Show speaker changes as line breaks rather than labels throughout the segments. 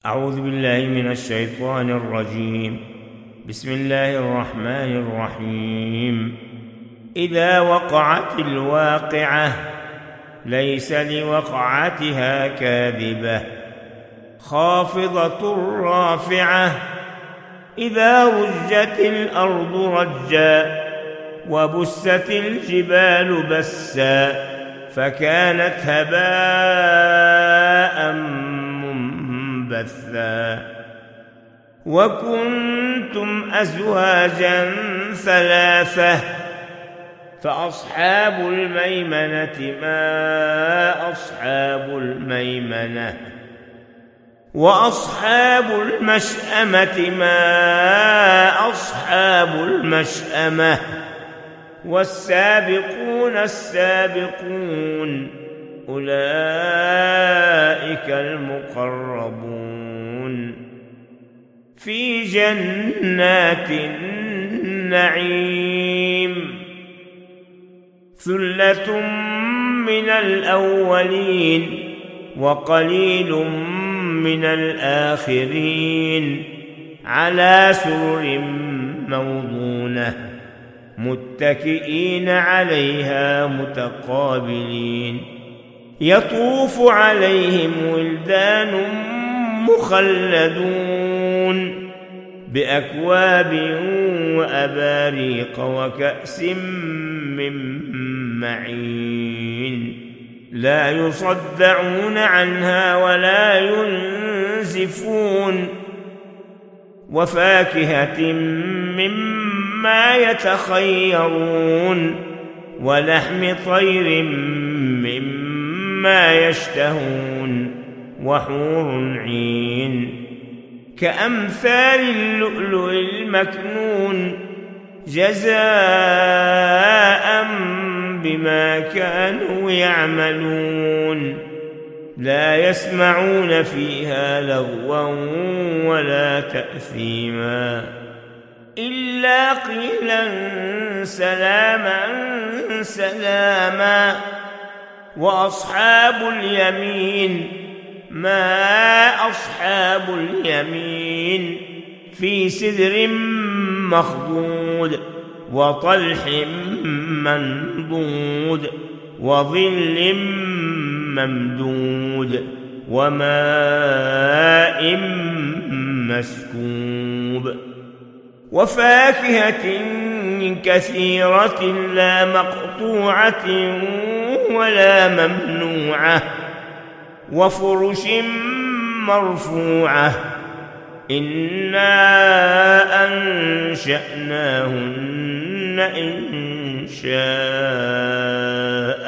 أعوذ بالله من الشيطان الرجيم. بسم الله الرحمن الرحيم. إذا وقعت الواقعة ليس لوقعتها كاذبة خافضة رافعة إذا رجت الأرض رجا وبست الجبال بسا فكانت هباء منبثا وكنتم أزواجا ثلاثة فأصحاب الميمنة ما أصحاب الميمنة وأصحاب المشأمة ما أصحاب المشأمة والسابقون السابقون أولئك المقربون في جنات النعيم ثلة من الأولين وقليل من الآخرين على سرر موضونة متكئين عليها متقابلين يطوف عليهم ولدان مخلدون بأكواب وأباريق وكأس من معين لا يصدعون عنها ولا ينزفون وفاكهة مما يتخيرون ولحم طير مما يشتهون وحور عين كأمثال اللؤلؤ المكنون جزاء بما كانوا يعملون لا يسمعون فيها لغوا ولا تأثيما إلا قيلا سلاما سلاما وأصحاب اليمين ما أصحاب اليمين في سدر مخضود وطلح منضود وظل ممدود وماء مسكوب وفاكهة كثيرة لا مقطوعة ولا ممنوعة وفرش مرفوعة إنا أنشأناهن إنشاء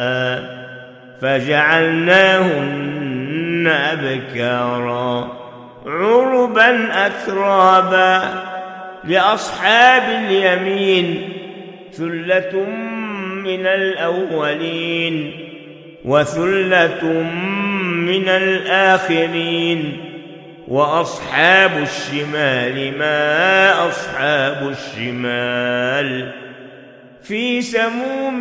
فجعلناهن أبكارا عربا أترابا لأصحاب اليمين ثلة من الأولين وثلة من الآخرين وأصحاب الشمال ما أصحاب الشمال في سموم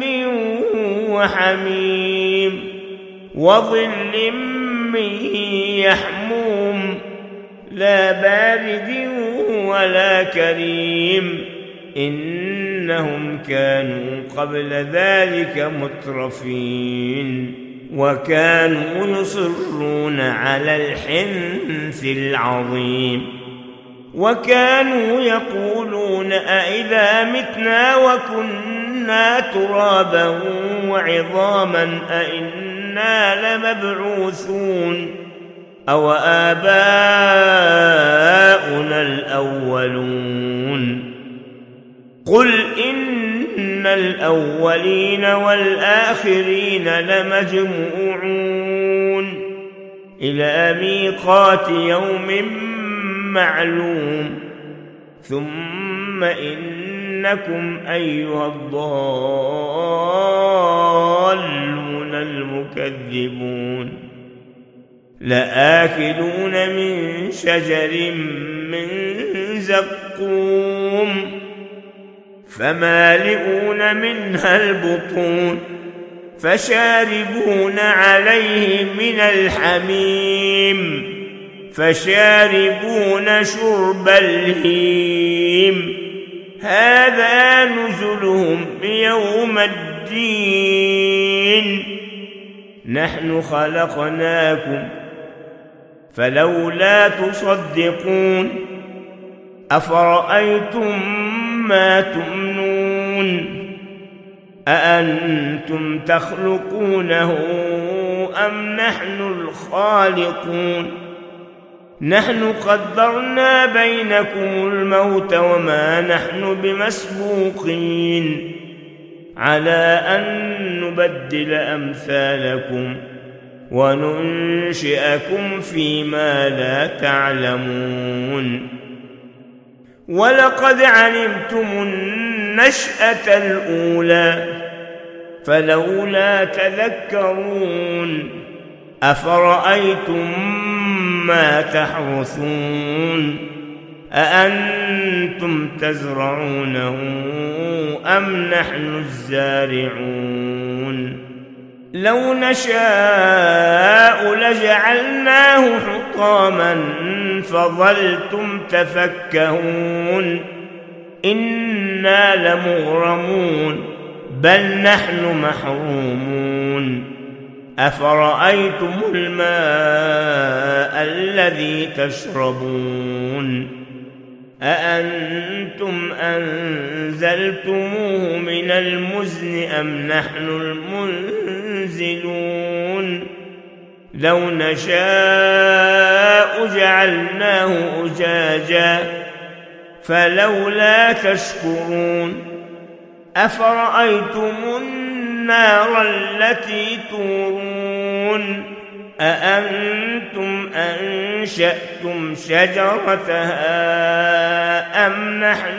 وحميم وظل من يحموم لا بارد ولا كريم إنهم كانوا قبل ذلك مترفين وكانوا يصرون على الحنث العظيم وكانوا يقولون أئذا متنا وكنا ترابا وعظاما أئنا لمبعوثون أو آباؤنا الأولون قل إن الأولين والآخرين لمجموعون إلى ميقات يوم معلوم ثم إنكم أيها الضالون المكذبون لآكلون من شجر من زقوم فمالئون منها البطون فشاربون عليه من الحميم فشاربون شرب الهيم هذا نزلهم يوم الدين نحن خلقناكم فلولا تصدقون أفرأيتم ما تمنون أأنتم تخلقونه أم نحن الخالقون نحن قدرنا بينكم الموت وما نحن بمسبوقين على أن نبدل أمثالكم وننشئكم فيما لا تعلمون ولقد علمتم النشأة الأولى فلولا تذكرون أفرأيتم ما تحرثون أأنتم تزرعونه أم نحن الزارعون لو نشاء لجعلناه حطاما فظلتم تفكهون إنا لمغرمون بل نحن محرومون أفرأيتم الماء الذي تشربون أأنتم أنزلتموه من المزن أم نحن المنزلون لو نشاء جعلناه أجاجا فلولا تشكرون أفرأيتم النار التي تورون أأنتم أنشأتم شجرتها أم نحن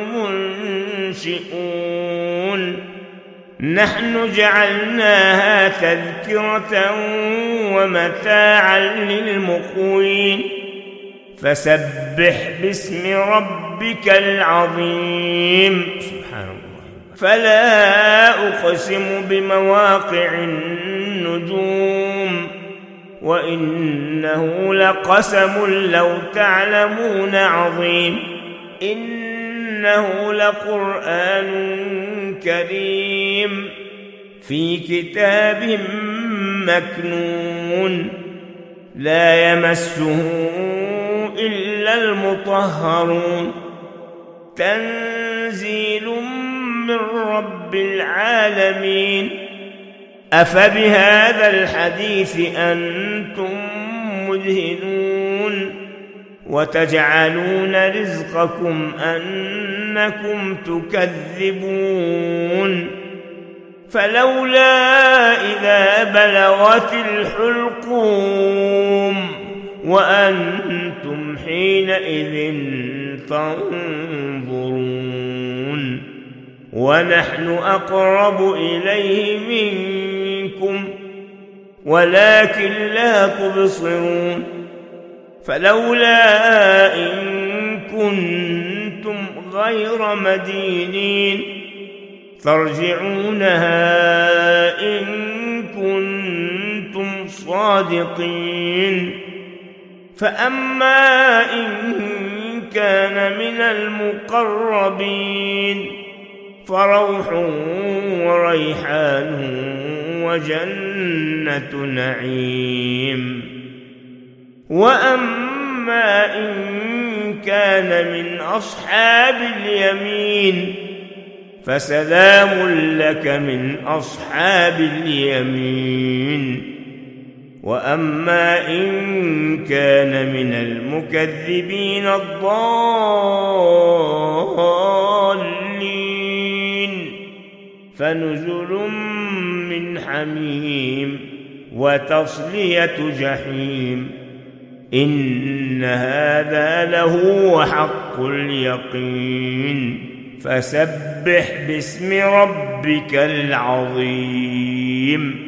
المنشئون نحن جعلناها تذكرة ومتاعا للمقوين فسبح باسم ربك العظيم سبحان الله فلا أقسم بمواقع النجوم وإنه لقسم لو تعلمون عظيم إنه لقرآن كريم في كتاب مكنون لا يمسه إلا المطهرون تنزيل من رب العالمين أفبهذا الحديث أنتم مدهنون وتجعلون رزقكم أنكم تكذبون فلولا إذا بلغت الحلقوم وأنتم حينئذ تنظرون ونحن أقرب إليه منكم ولكن لا تبصرون فلولا إن كنتم غير مدينين ترجعونها إن كنتم صادقين فأما إن كان من المقربين فروح وريحان وجنة نعيم وأما إن كان من أصحاب اليمين فسلام لك من أصحاب اليمين وأما إن كان من المكذبين الضالين فنزل من حميم وتصلية جحيم إن هذا لهو حق اليقين فسبح باسم ربك العظيم